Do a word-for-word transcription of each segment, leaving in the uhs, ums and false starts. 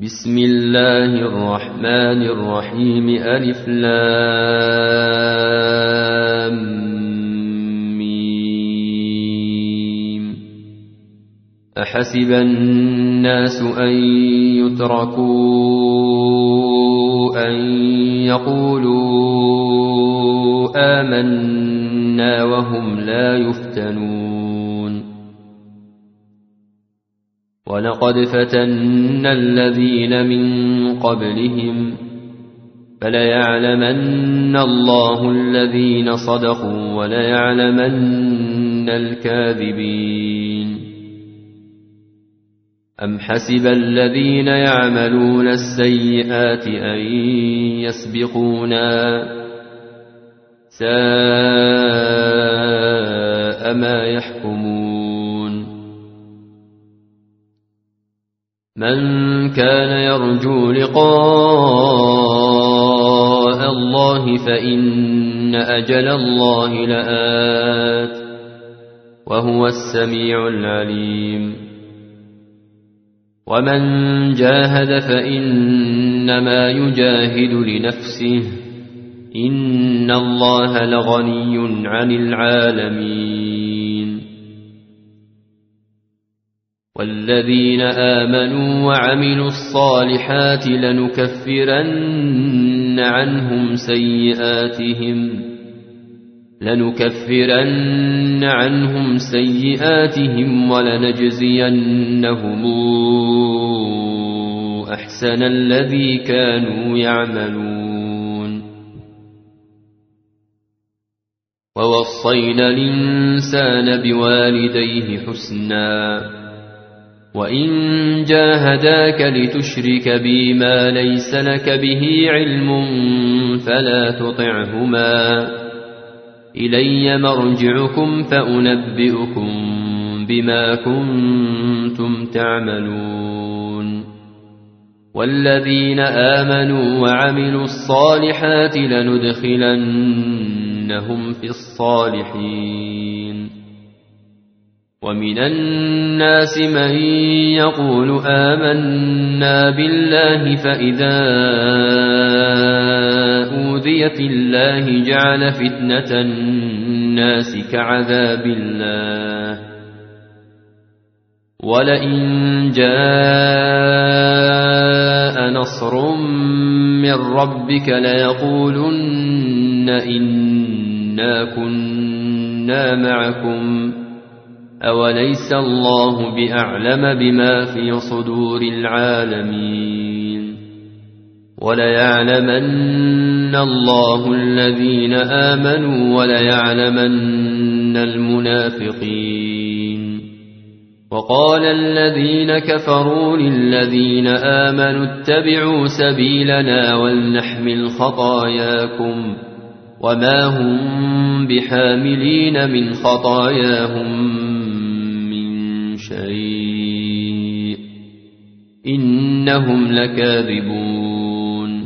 بسم الله الرحمن الرحيم ألف لام ميم أحسب الناس أن يتركوا أن يقولوا آمنا وهم لا يفتنون ولقد فتنا الذين من قبلهم فليعلمن الله الذين صدقوا وليعلمن الكاذبين أم حسب الذين يعملون السيئات أن يسبقونا ساء ما يحكمون من كان يرجو لقاء الله فإن أجل الله لآت وهو السميع العليم ومن جاهد فإنما يجاهد لنفسه إن الله لغني عن العالمين والذين آمنوا وعملوا الصالحات لنكفرن عنهم سيئاتهم لنكفرن عنهم سيئاتهم ولنجزينهم أحسن الذي كانوا يعملون ووصينا الإنسان بوالديه حسنا وإن جاهداك لتشرك بي ما ليس لك به علم فلا تطعهما إلي مرجعكم فأنبئكم بما كنتم تعملون والذين آمنوا وعملوا الصالحات لندخلنهم في الصالحين ومن الناس من يقول آمنا بالله فإذا أوذي في الله جعل فتنة الناس كعذاب الله ولئن جاء نصر من ربك ليقولن إنا كنا معكم أوليس الله بأعلم بما في صدور العالمين وليعلمن الله الذين آمنوا وليعلمن المنافقين وقال الذين كفروا للذين آمنوا اتبعوا سبيلنا ولنحمل خطاياكم وما هم بحاملين من خطاياهم شيء إنهم لكاذبون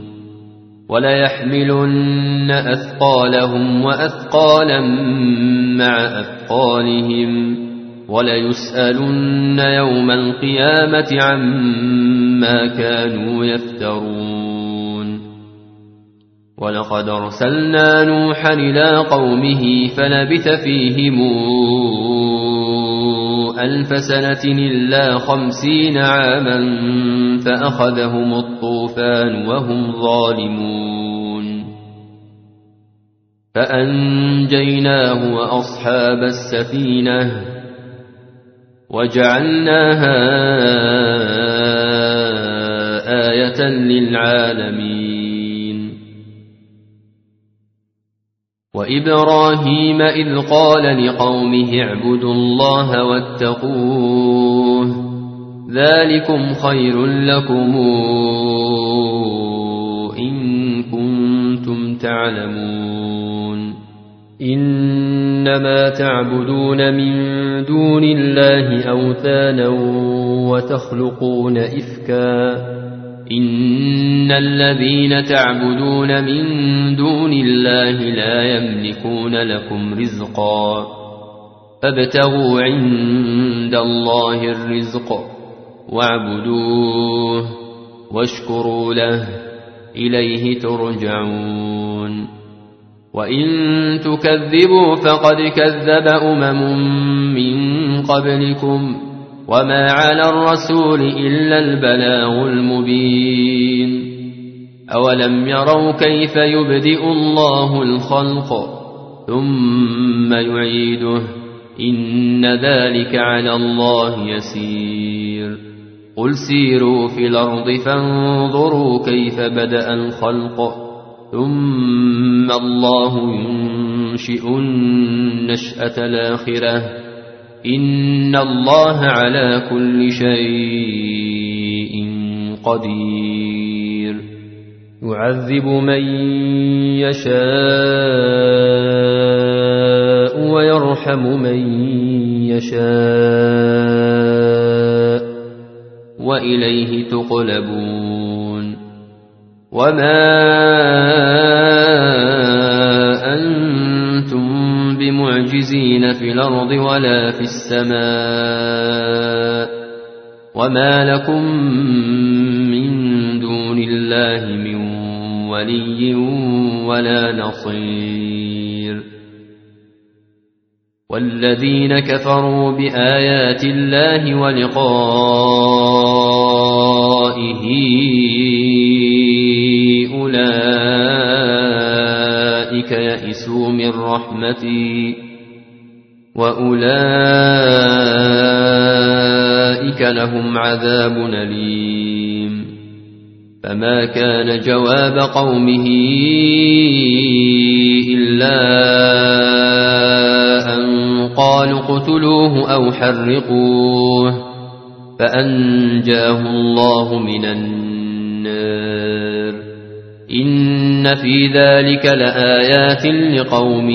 وليحملن أثقالهم وأثقالا مع أثقالهم وليسألن يوم القيامة عما كانوا يفترون ولقد أرسلنا نوحا إلى قومه فلبث فيهم ألف سنة إلا خمسين عاما فأخذهم الطوفان وهم ظالمون فأنجيناه وأصحاب السفينة وجعلناها آية للعالمين وإبراهيم إذ قال لقومه اعبدوا الله واتقوه ذلكم خير لكم إن كنتم تعلمون إنما تعبدون من دون الله أوثانا وتخلقون إفكا إن الذين تعبدون من دون الله لا يملكون لكم رزقا فابتغوا عند الله الرزق واعبدوه واشكروا له إليه ترجعون وإن تكذبوا فقد كذب أمم من قبلكم وما على الرسول إلا البلاغ المبين أولم يروا كيف يبدئ الله الخلق ثم يعيده إن ذلك على الله يسير قل سيروا في الأرض فانظروا كيف بدأ الخلق ثم الله ينشئ النشأة الآخرة إن الله على كل شيء قدير يعذب من يشاء ويرحم من يشاء وإليه تقلبون وما أنتم بمعجزين في الأرض ولا في السماء وما لكم من دون الله من ولي ولا نصير والذين كفروا بآيات الله ولقائه أولئك يئسوا من رحمتي وأولئك لهم عذاب أليم فما كان جواب قومه إلا أن قالوا اقتلوه أو حرقوه فأنجاه الله من النار إن في ذلك لآيات لقوم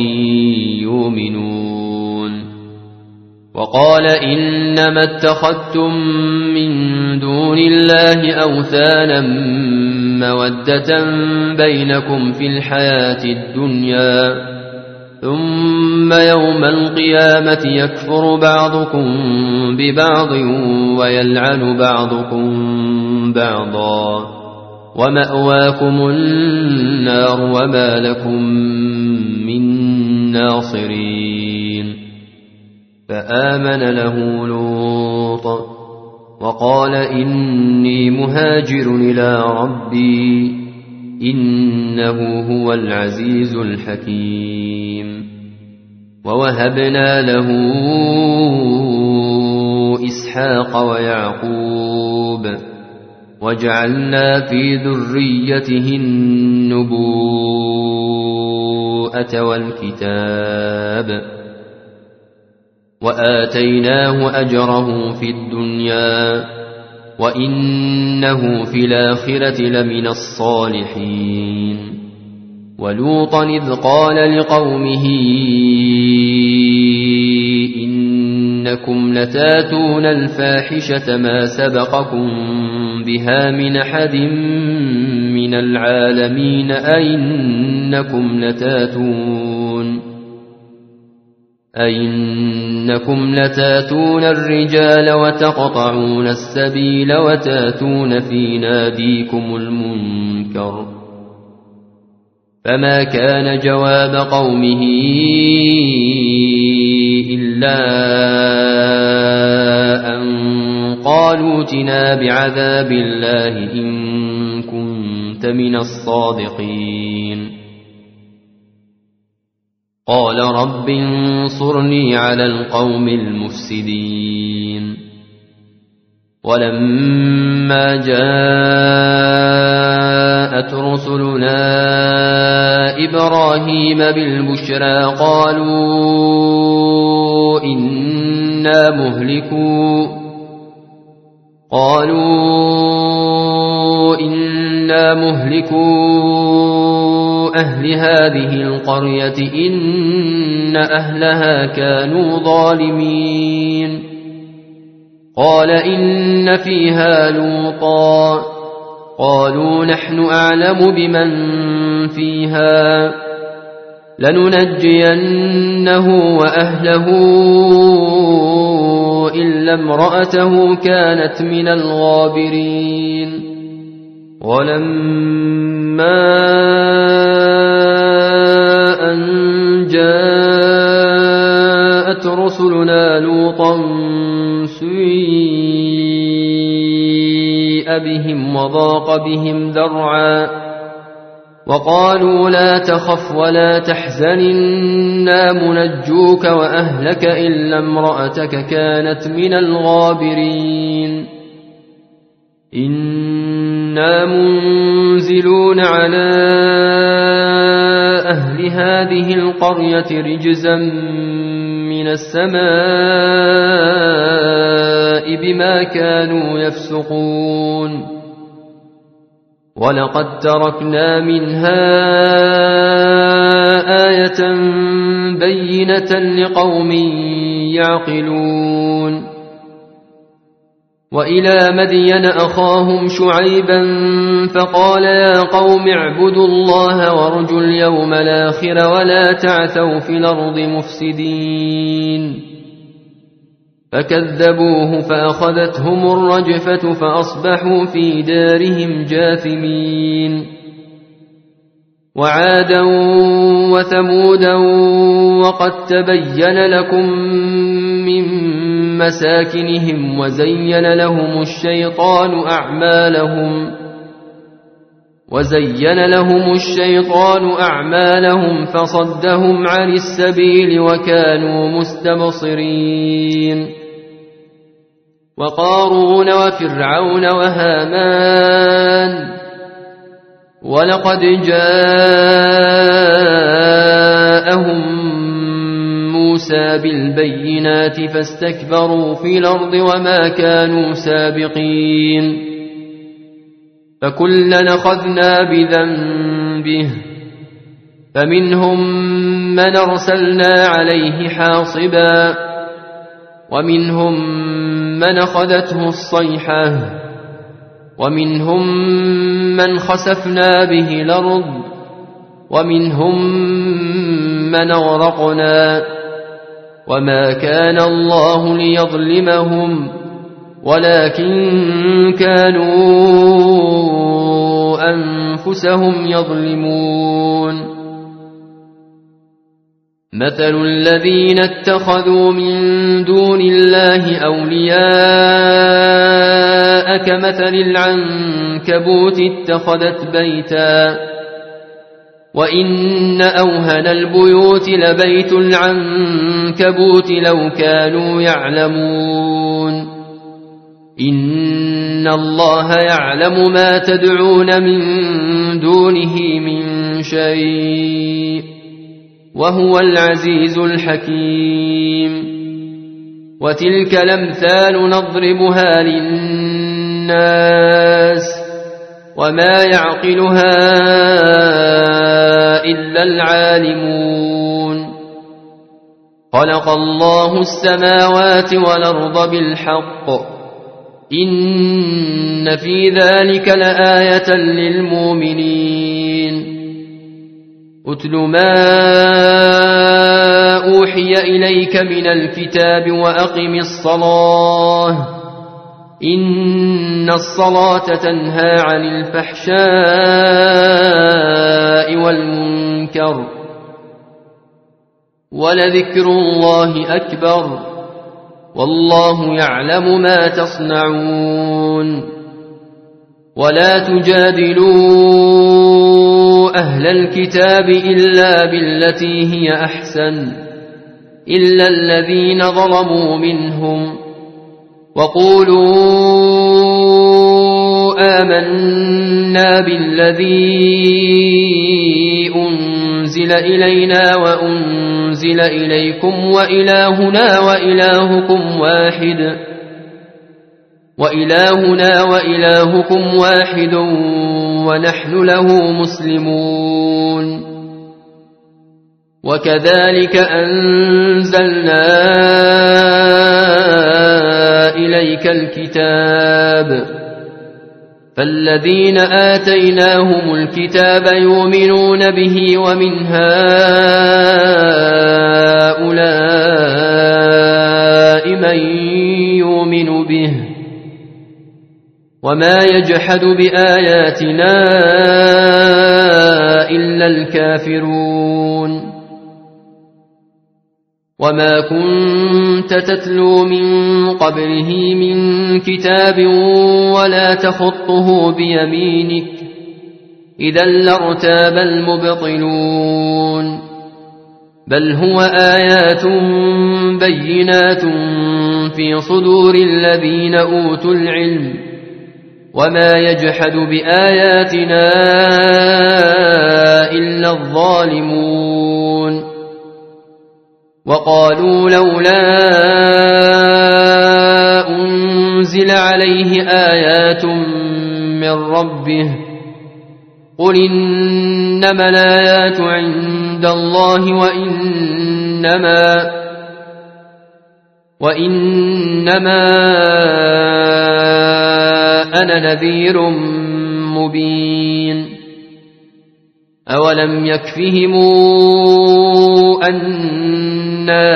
يؤمنون وقال إنما اتخذتم من دون الله أوثانا مودة بينكم في الحياة الدنيا ثم يوم القيامة يكفر بعضكم ببعض ويلعن بعضكم بعضا ومأواكم النار وما لكم من ناصرين فآمن له لوط وقال إني مهاجر إلى ربي إنه هو العزيز الحكيم ووهبنا له إسحاق ويعقوب وجعلنا في ذريته النبوءة والكتاب وآتيناه أجره في الدنيا وإنه في الآخرة لمن الصالحين ولوطا إذ قال لقومه إنكم لتاتون الفاحشة ما سبقكم بها من أحد من العالمين أئنكم لتاتون أئنكم لتاتون الرجال وتقطعون السبيل وتاتون في ناديكم المنكر فما كان جواب قومه إلا أن قالوا ائتنا بعذاب الله إن كنت من الصادقين قال رب انصرني على القوم المفسدين ولما جاءت رسلنا إبراهيم بالبشرى قالوا إنا مهلكو قالوا إنا مهلكو أهل هذه القرية إن أهلها كانوا ظالمين قال إن فيها لوطا قالوا نحن أعلم بمن فيها لننجينه وأهله إلا امرأته كانت من الغابرين ولما أن جاءت رسلنا لوطا سيء بهم وضاق بهم ذرعا وقالوا لا تخف ولا تحزن إنا منجوك وأهلك إلا امرأتك كانت من الغابرين إنا منزلون على أهل هذه القرية رجزا من السماء بما كانوا يفسقون ولقد تركنا منها آية بينة لقوم يعقلون وإلى مدين أخاهم شعيبا فقال يا قوم اعبدوا الله وارجوا اليوم الآخر ولا تعثوا في الأرض مفسدين فكذبوه فأخذتهم الرجفة فأصبحوا في دارهم جاثمين وعادا وثمودا وقد تبين لكم من مساكنهم وزين لهم الشيطان أعمالهم وزين لهم الشيطان أعمالهم فصدهم عن السبيل وكانوا مستبصرين وقارون وفرعون وهامان ولقد جاءهم موسى بالبينات فاستكبروا في الأرض وما كانوا سابقين فكلا أخذنا بذنبه فمنهم من أرسلنا عليه حاصبا ومنهم من أخذته الصيحة ومنهم من خسفنا به الأرض ومنهم من أغرقنا وما كان الله ليظلمهم ولكن كانوا أنفسهم يظلمون مثل الذين اتخذوا من دون الله أولياء كمثل العنكبوت اتخذت بيتا وإن أوهن البيوت لبيت العنكبوت لو كانوا يعلمون إن الله يعلم ما تدعون من دونه من شيء وهو العزيز الحكيم وتلك الأمثال نضربها للناس وما يعقلها إلا العالمون خلق الله السماوات والأرض بالحق إن في ذلك لآية للمؤمنين أتل ما أوحي إليك من الكتاب وأقم الصلاة إن الصلاة تنهى عن الفحشاء والمنكر ولذكر الله أكبر والله يعلم ما تصنعون ولا تجادلوا أهل الكتاب إلا بالتي هي أحسن إلا الذين ظلموا منهم وقولوا آمنا بالذي أنزل إلينا وأنزل إليكم وإلهنا وإلهكم واحد وإلهنا وإلهكم واحد ونحن له مسلمون وكذلك أنزلنا إليك الكتاب فالذين آتيناهم الكتاب يؤمنون به ومن هؤلاء من يؤمن به وما يجحد بآياتنا إلا الكافرون وما كنت تتلو من قبله من كتاب ولا تخطه بيمينك إذا لارتاب المبطلون بل هو آيات بينات في صدور الذين أوتوا العلم وما يجحد بآياتنا إلا الظالمون وقالوا لولا أنزل عليه آيات من ربه قل إنما الآيات عند الله وإنما وإنما أنا نذير مبين أولم يكفهم أنا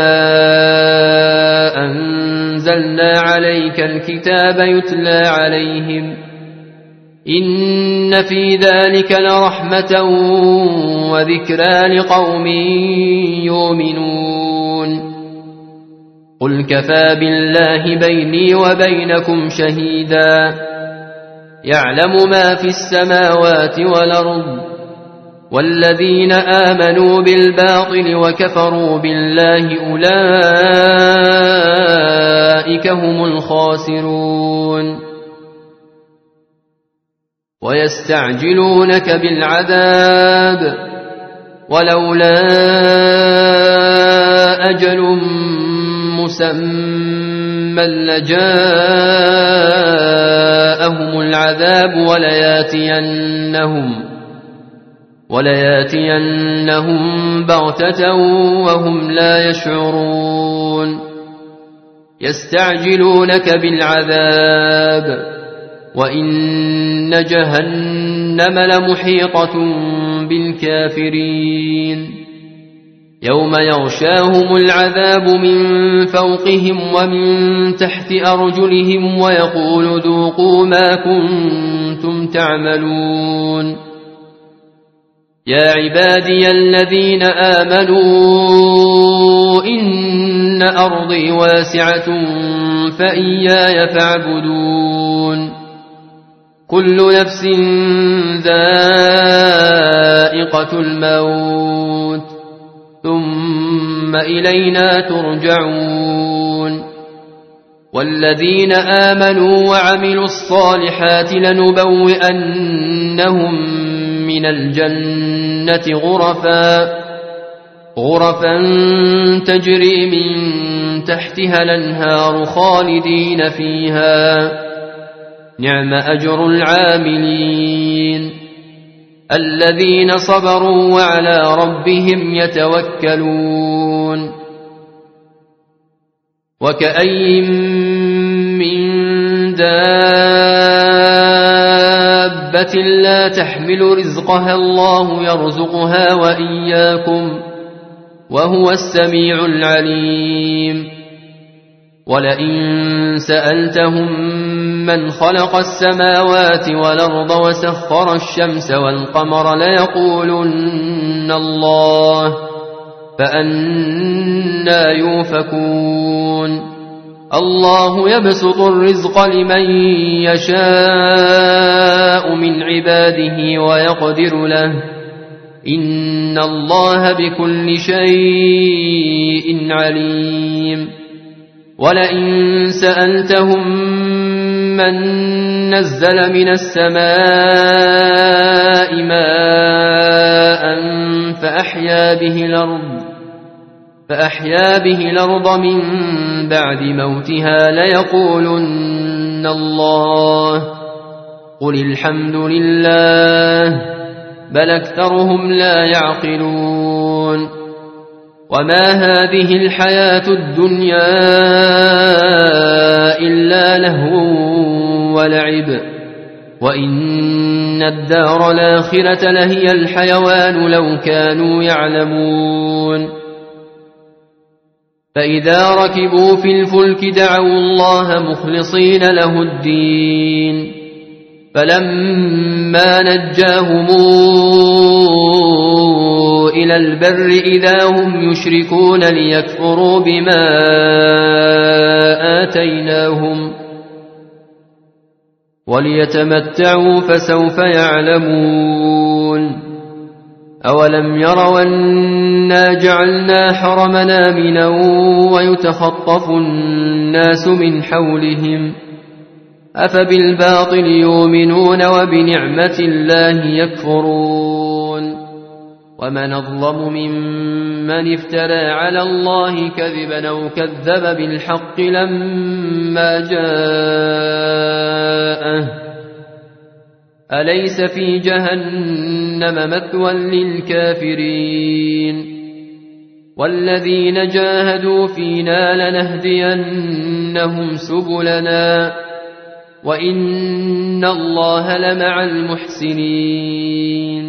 أنزلنا عليك الكتاب يتلى عليهم إن في ذلك لرحمة وذكرى لقوم يؤمنون قل كفى بالله بيني وبينكم شهيدا يعلم ما في السماوات والأرض والذين آمنوا بالباطل وكفروا بالله أولئك هم الخاسرون ويستعجلونك بالعذاب ولولا أجل مسمى لجاءهم العذاب ولياتينهم ولياتينهم بغتة وهم لا يشعرون يستعجلونك بالعذاب وإن جهنم لمحيطة بالكافرين يوم يغشاهم العذاب من فوقهم ومن تحت أرجلهم ويقول ذوقوا ما كنتم تعملون يا عبادي الذين آمنوا إن أرضي واسعة فإياي فاعبدون كل نفس ذائقة الموت ثم إلينا ترجعون والذين آمنوا وعملوا الصالحات لنبوئنهم من الجنة غرفا غرفا تجري من تحتها الأنهار خالدين فيها نعم أجر العاملين الذين صبروا وعلى ربهم يتوكلون وكأي من دابة لا تحمل رزقها الله يرزقها وإياكم وهو السميع العليم ولئن سألتهم من خلق السماوات والأرض وسخر الشمس والقمر ليقولن الله فأنى يؤفكون الله يبسط الرزق لمن يشاء من عباده ويقدر له إن الله بكل شيء عليم ولئن سألتهم من نزل من السماء ماء فأحيا به الأرض فأحيا به الأرض من بعد موتها ليقولن الله قل الحمد لله بل أكثرهم لا يعقلون وما هذه الحياة الدنيا إلا لهو ولعب وإن الدار الآخرة لهي الحيوان لو كانوا يعلمون فإذا ركبوا في الفلك دعوا الله مخلصين له الدين فلما نجاهم إلى البر إذا هم يشركون ليكفروا بما آتيناهم وليتمتعوا فسوف يعلمون أولم يروا أنا جعلنا حرمنا آمنا ويتخطف الناس من حولهم أفبالباطل يؤمنون وبنعمة الله يكفرون ومن أظلم ممن افترى على الله كذبا أو كذب بالحق لما جاءه أليس في جهنم مثوى للكافرين والذين جاهدوا فينا لنهدينهم سبلنا وإن الله لمع المحسنين